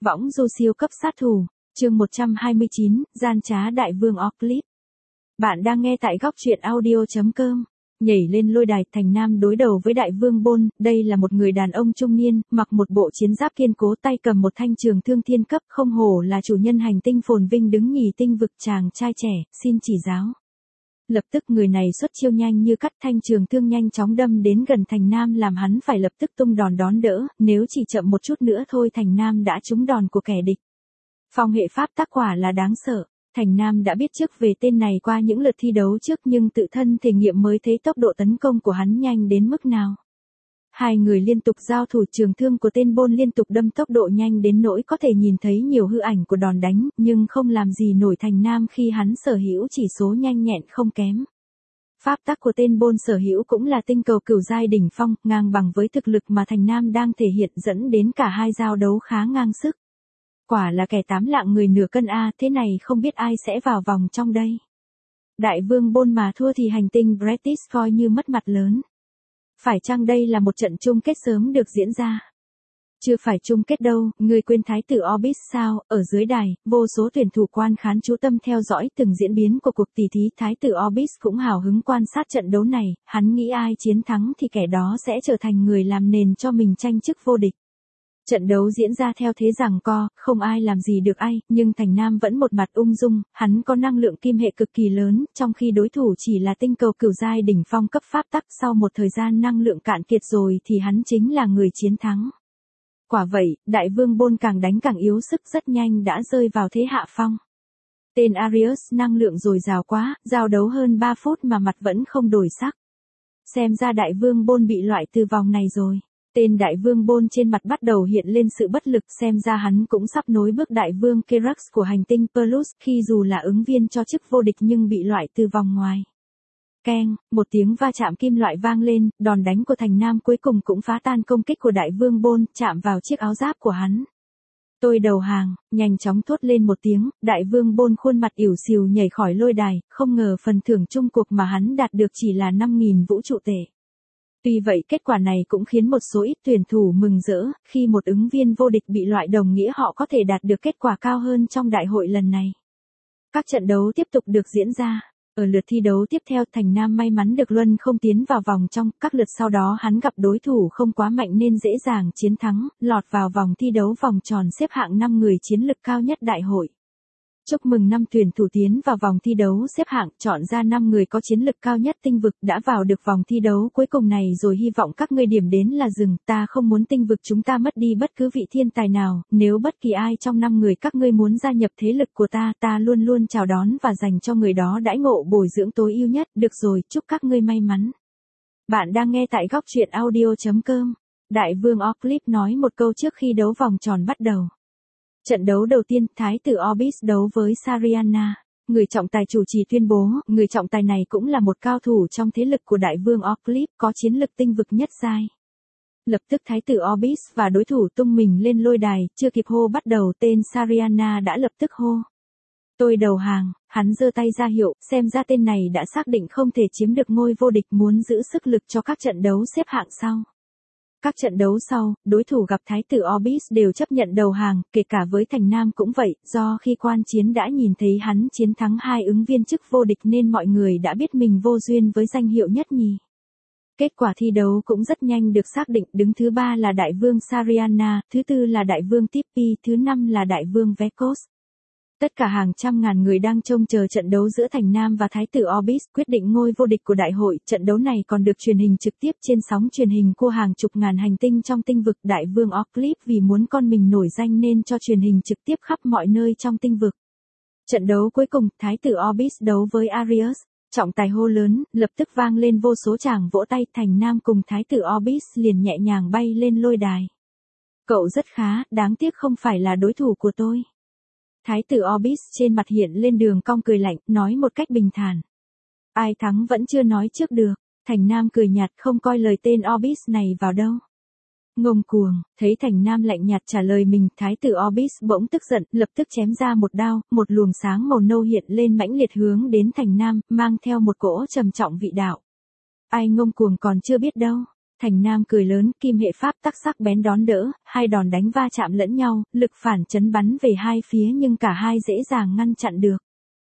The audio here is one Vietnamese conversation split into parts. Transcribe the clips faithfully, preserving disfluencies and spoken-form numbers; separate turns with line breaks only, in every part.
Võng du siêu cấp sát thủ, chương một trăm hai mươi chín, gian trá đại vương Orclip. Bạn đang nghe tại góc truyện audio chấm com. Nhảy lên lôi đài, Thành Nam đối đầu với đại vương Bôn. Đây là một người đàn ông trung niên, mặc một bộ chiến giáp kiên cố, tay cầm một thanh trường thương thiên cấp, không hổ là chủ nhân hành tinh phồn vinh đứng nhì tinh vực. Chàng trai trẻ, xin chỉ giáo. Lập tức người này xuất chiêu nhanh như cắt, thanh trường thương nhanh chóng đâm đến gần Thành Nam, làm hắn phải lập tức tung đòn đón đỡ, nếu chỉ chậm một chút nữa thôi Thành Nam đã trúng đòn của kẻ địch. Phong hệ pháp tác quả là đáng sợ. Thành Nam đã biết trước về tên này qua những lượt thi đấu trước, nhưng tự thân thể nghiệm mới thấy tốc độ tấn công của hắn nhanh đến mức nào. Hai người liên tục giao thủ, trường thương của tên Bôn liên tục đâm, tốc độ nhanh đến nỗi có thể nhìn thấy nhiều hư ảnh của đòn đánh, nhưng không làm gì nổi Thành Nam khi hắn sở hữu chỉ số nhanh nhẹn không kém. Pháp tắc của tên Bôn sở hữu cũng là tinh cầu cửu giai đỉnh phong, ngang bằng với thực lực mà Thành Nam đang thể hiện, dẫn đến cả hai giao đấu khá ngang sức. Quả là kẻ tám lạng người nửa cân a, thế này không biết ai sẽ vào vòng trong đây. Đại vương Bôn mà thua thì hành tinh Bretish coi như mất mặt lớn. Phải chăng đây là một trận chung kết sớm được diễn ra? Chưa phải chung kết đâu, người quên thái tử Orbis sao? Ở dưới đài, vô số tuyển thủ quan khán chú tâm theo dõi từng diễn biến của cuộc tỷ thí. Thái tử Orbis cũng hào hứng quan sát trận đấu này, hắn nghĩ ai chiến thắng thì kẻ đó sẽ trở thành người làm nền cho mình tranh chức vô địch. Trận đấu diễn ra theo thế giằng co, không ai làm gì được ai, nhưng Thành Nam vẫn một mặt ung dung, hắn có năng lượng kim hệ cực kỳ lớn, trong khi đối thủ chỉ là tinh cầu cửu giai đỉnh phong cấp pháp tắc. Sau một thời gian năng lượng cạn kiệt rồi thì hắn chính là người chiến thắng. Quả vậy, đại vương Bôn càng đánh càng yếu sức, rất nhanh đã rơi vào thế hạ phong. Tên Arius năng lượng dồi dào quá, giao đấu hơn ba phút mà mặt vẫn không đổi sắc. Xem ra đại vương Bôn bị loại từ vòng này rồi. Tên đại vương Bôn trên mặt bắt đầu hiện lên sự bất lực, xem ra hắn cũng sắp nối bước đại vương Kerax của hành tinh Perlus, khi dù là ứng viên cho chức vô địch nhưng bị loại từ vòng ngoài. Keng, một tiếng va chạm kim loại vang lên, đòn đánh của Thành Nam cuối cùng cũng phá tan công kích của đại vương Bôn, chạm vào chiếc áo giáp của hắn. Tôi đầu hàng, nhanh chóng thốt lên một tiếng, đại vương Bôn khuôn mặt ỉu xìu nhảy khỏi lôi đài, không ngờ phần thưởng chung cuộc mà hắn đạt được chỉ là năm nghìn vũ trụ tệ. Tuy vậy kết quả này cũng khiến một số ít tuyển thủ mừng rỡ, khi một ứng viên vô địch bị loại đồng nghĩa họ có thể đạt được kết quả cao hơn trong đại hội lần này. Các trận đấu tiếp tục được diễn ra. Ở lượt thi đấu tiếp theo, Thành Nam may mắn được luân không tiến vào vòng trong, các lượt sau đó hắn gặp đối thủ không quá mạnh nên dễ dàng chiến thắng, lọt vào vòng thi đấu vòng tròn xếp hạng năm người chiến lực cao nhất đại hội. Chúc mừng năm tuyển thủ tiến vào vòng thi đấu xếp hạng, chọn ra năm người có chiến lực cao nhất tinh vực đã vào được vòng thi đấu cuối cùng này rồi, hy vọng các ngươi điểm đến là dừng, ta không muốn tinh vực chúng ta mất đi bất cứ vị thiên tài nào, nếu bất kỳ ai trong năm người các ngươi muốn gia nhập thế lực của ta, ta luôn luôn chào đón và dành cho người đó đãi ngộ bồi dưỡng tối ưu nhất, được rồi, chúc các ngươi may mắn. Bạn đang nghe tại góc truyện audio chấm com. Đại vương Orclip nói một câu trước khi đấu vòng tròn bắt đầu. Trận đấu đầu tiên, thái tử Orbis đấu với Sariana. Người trọng tài chủ trì tuyên bố, người trọng tài này cũng là một cao thủ trong thế lực của đại vương Orclip, có chiến lực tinh vực nhất giai. Lập tức thái tử Orbis và đối thủ tung mình lên lôi đài, chưa kịp hô bắt đầu tên Sariana đã lập tức hô. Tôi đầu hàng, hắn giơ tay ra hiệu, xem ra tên này đã xác định không thể chiếm được ngôi vô địch, muốn giữ sức lực cho các trận đấu xếp hạng sau. Các trận đấu sau, đối thủ gặp thái tử Orbis đều chấp nhận đầu hàng, kể cả với Thành Nam cũng vậy, do khi quan chiến đã nhìn thấy hắn chiến thắng hai ứng viên chức vô địch nên mọi người đã biết mình vô duyên với danh hiệu nhất nhì. Kết quả thi đấu cũng rất nhanh được xác định, đứng thứ ba là đại vương Sariana, thứ tư là đại vương Tippy, thứ năm là đại vương Vekos. Tất cả hàng trăm ngàn người đang trông chờ trận đấu giữa Thành Nam và thái tử Orbis quyết định ngôi vô địch của đại hội. Trận đấu này còn được truyền hình trực tiếp trên sóng truyền hình của hàng chục ngàn hành tinh trong tinh vực. Đại vương Orclip vì muốn con mình nổi danh nên cho truyền hình trực tiếp khắp mọi nơi trong tinh vực. Trận đấu cuối cùng, thái tử Orbis đấu với Arius. Trọng tài hô lớn, lập tức vang lên vô số tràng vỗ tay. Thành Nam cùng thái tử Orbis liền nhẹ nhàng bay lên lôi đài. Cậu rất khá, đáng tiếc không phải là đối thủ của tôi. Thái tử Orbis trên mặt hiện lên đường cong cười lạnh, nói một cách bình thản. Ai thắng vẫn chưa nói trước được. Thành Nam cười nhạt, không coi lời tên Orbis này vào đâu. Ngông cuồng, thấy Thành Nam lạnh nhạt trả lời mình, thái tử Orbis bỗng tức giận, lập tức chém ra một đao, một luồng sáng màu nâu hiện lên mãnh liệt hướng đến Thành Nam, mang theo một cỗ trầm trọng vị đạo. Ai ngông cuồng còn chưa biết đâu. Thành Nam cười lớn, kim hệ pháp tắc sắc bén đón đỡ, hai đòn đánh va chạm lẫn nhau, lực phản chấn bắn về hai phía nhưng cả hai dễ dàng ngăn chặn được.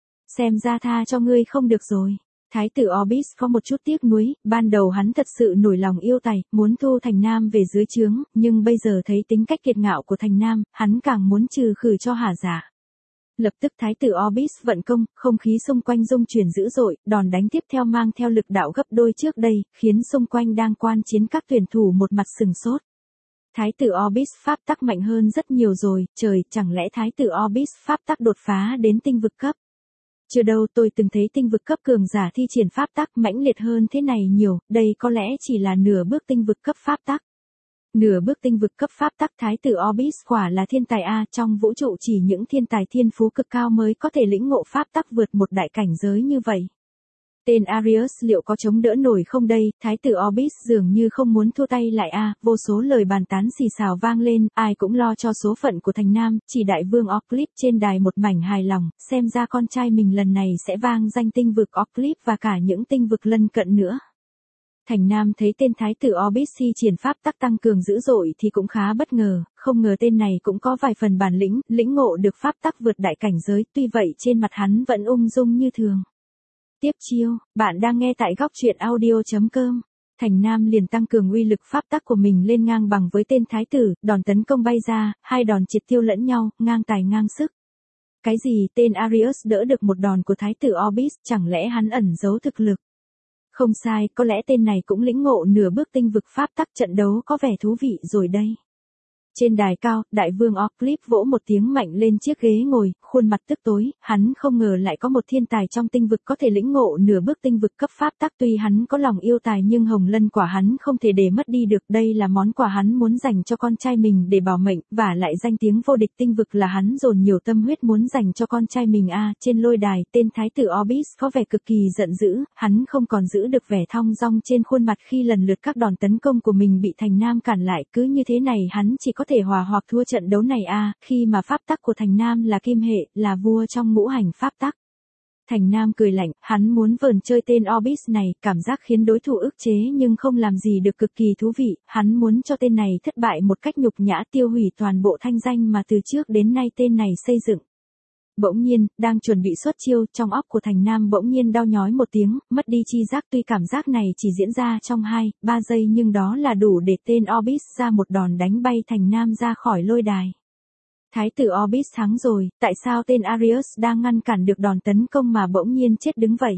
Xem ra tha cho ngươi không được rồi. Thái tử Orbis có một chút tiếc nuối, ban đầu hắn thật sự nổi lòng yêu tài, muốn thu Thành Nam về dưới trướng, nhưng bây giờ thấy tính cách kiệt ngạo của Thành Nam, hắn càng muốn trừ khử cho hả dạ. Lập tức Thái tử Orbis vận công, không khí xung quanh rung chuyển dữ dội, đòn đánh tiếp theo mang theo lực đạo gấp đôi trước đây, khiến xung quanh đang quan chiến các tuyển thủ một mặt sừng sốt. Thái tử Orbis pháp tắc mạnh hơn rất nhiều rồi, trời, chẳng lẽ Thái tử Orbis pháp tắc đột phá đến tinh vực cấp? Chưa đâu, tôi từng thấy tinh vực cấp cường giả thi triển pháp tắc mãnh liệt hơn thế này nhiều, đây có lẽ chỉ là nửa bước tinh vực cấp pháp tắc. Nửa bước tinh vực cấp pháp tắc. Thái tử Orbis quả là thiên tài a, trong vũ trụ chỉ những thiên tài thiên phú cực cao mới có thể lĩnh ngộ pháp tắc vượt một đại cảnh giới như vậy. Tên Arius liệu có chống đỡ nổi không đây? Thái tử Orbis dường như không muốn thua tay lại a, vô số lời bàn tán xì xào vang lên, ai cũng lo cho số phận của Thành Nam, chỉ đại vương Orclip trên đài một mảnh hài lòng, xem ra con trai mình lần này sẽ vang danh tinh vực Orclip và cả những tinh vực lân cận nữa. Thành Nam thấy tên Thái tử Orbis thi triển pháp tắc tăng cường dữ dội thì cũng khá bất ngờ, không ngờ tên này cũng có vài phần bản lĩnh, lĩnh ngộ được pháp tắc vượt đại cảnh giới, tuy vậy trên mặt hắn vẫn ung dung như thường. Tiếp chiêu, bạn đang nghe tại góc truyện audio chấm com. Thành Nam liền tăng cường uy lực pháp tắc của mình lên ngang bằng với tên thái tử, đòn tấn công bay ra, hai đòn triệt tiêu lẫn nhau, ngang tài ngang sức. Cái gì, tên Arius đỡ được một đòn của thái tử Orbis, chẳng lẽ hắn ẩn giấu thực lực? Không sai, có lẽ tên này cũng lĩnh ngộ nửa bước tinh vực pháp tắc, trận đấu có vẻ thú vị rồi đây. Trên đài cao, đại vương Orclip vỗ một tiếng mạnh lên chiếc ghế ngồi, khuôn mặt tức tối, hắn không ngờ lại có một thiên tài trong tinh vực có thể lĩnh ngộ nửa bước tinh vực cấp pháp tắc, tuy hắn có lòng yêu tài nhưng hồng lân quả hắn không thể để mất đi được, đây là món quà hắn muốn dành cho con trai mình để bảo mệnh, và lại danh tiếng vô địch tinh vực là hắn dồn nhiều tâm huyết muốn dành cho con trai mình a. À, trên lôi đài, tên thái tử Orbis có vẻ cực kỳ giận dữ, hắn không còn giữ được vẻ thong dong trên khuôn mặt khi lần lượt các đòn tấn công của mình bị Thành Nam cản lại, cứ như thế này hắn chỉ có thể hòa hoặc thua trận đấu này a, à, khi mà pháp tắc của Thành Nam là kim hệ, là vua trong ngũ hành pháp tắc. Thành Nam cười lạnh, hắn muốn vờn chơi tên Orbis này, cảm giác khiến đối thủ ức chế nhưng không làm gì được, cực kỳ thú vị, hắn muốn cho tên này thất bại một cách nhục nhã, tiêu hủy toàn bộ thanh danh mà từ trước đến nay tên này xây dựng. Bỗng nhiên, đang chuẩn bị xuất chiêu, trong óc của Thành Nam bỗng nhiên đau nhói một tiếng, mất đi chi giác, tuy cảm giác này chỉ diễn ra trong hai, ba giây nhưng đó là đủ để tên Orbis ra một đòn đánh bay Thành Nam ra khỏi lôi đài. Thái tử Orbis thắng rồi, tại sao tên Arius đang ngăn cản được đòn tấn công mà bỗng nhiên chết đứng vậy?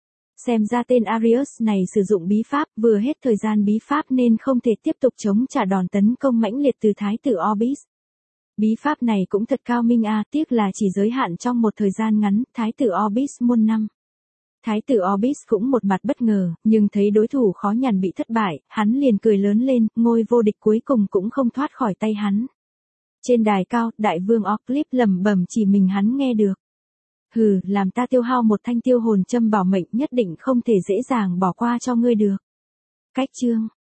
Xem ra tên Arius này sử dụng bí pháp, vừa hết thời gian bí pháp nên không thể tiếp tục chống trả đòn tấn công mãnh liệt từ Thái tử Orbis. Bí pháp này cũng thật cao minh a, à, tiếc là chỉ giới hạn trong một thời gian ngắn, Thái tử Orbis muôn năm. Thái tử Orbis cũng một mặt bất ngờ, nhưng thấy đối thủ khó nhằn bị thất bại, hắn liền cười lớn lên, ngôi vô địch cuối cùng cũng không thoát khỏi tay hắn. Trên đài cao, đại vương Orclip lẩm bẩm chỉ mình hắn nghe được. Hừ, làm ta tiêu hao một thanh tiêu hồn châm bảo mệnh, nhất định không thể dễ dàng bỏ qua cho ngươi được. Cách chương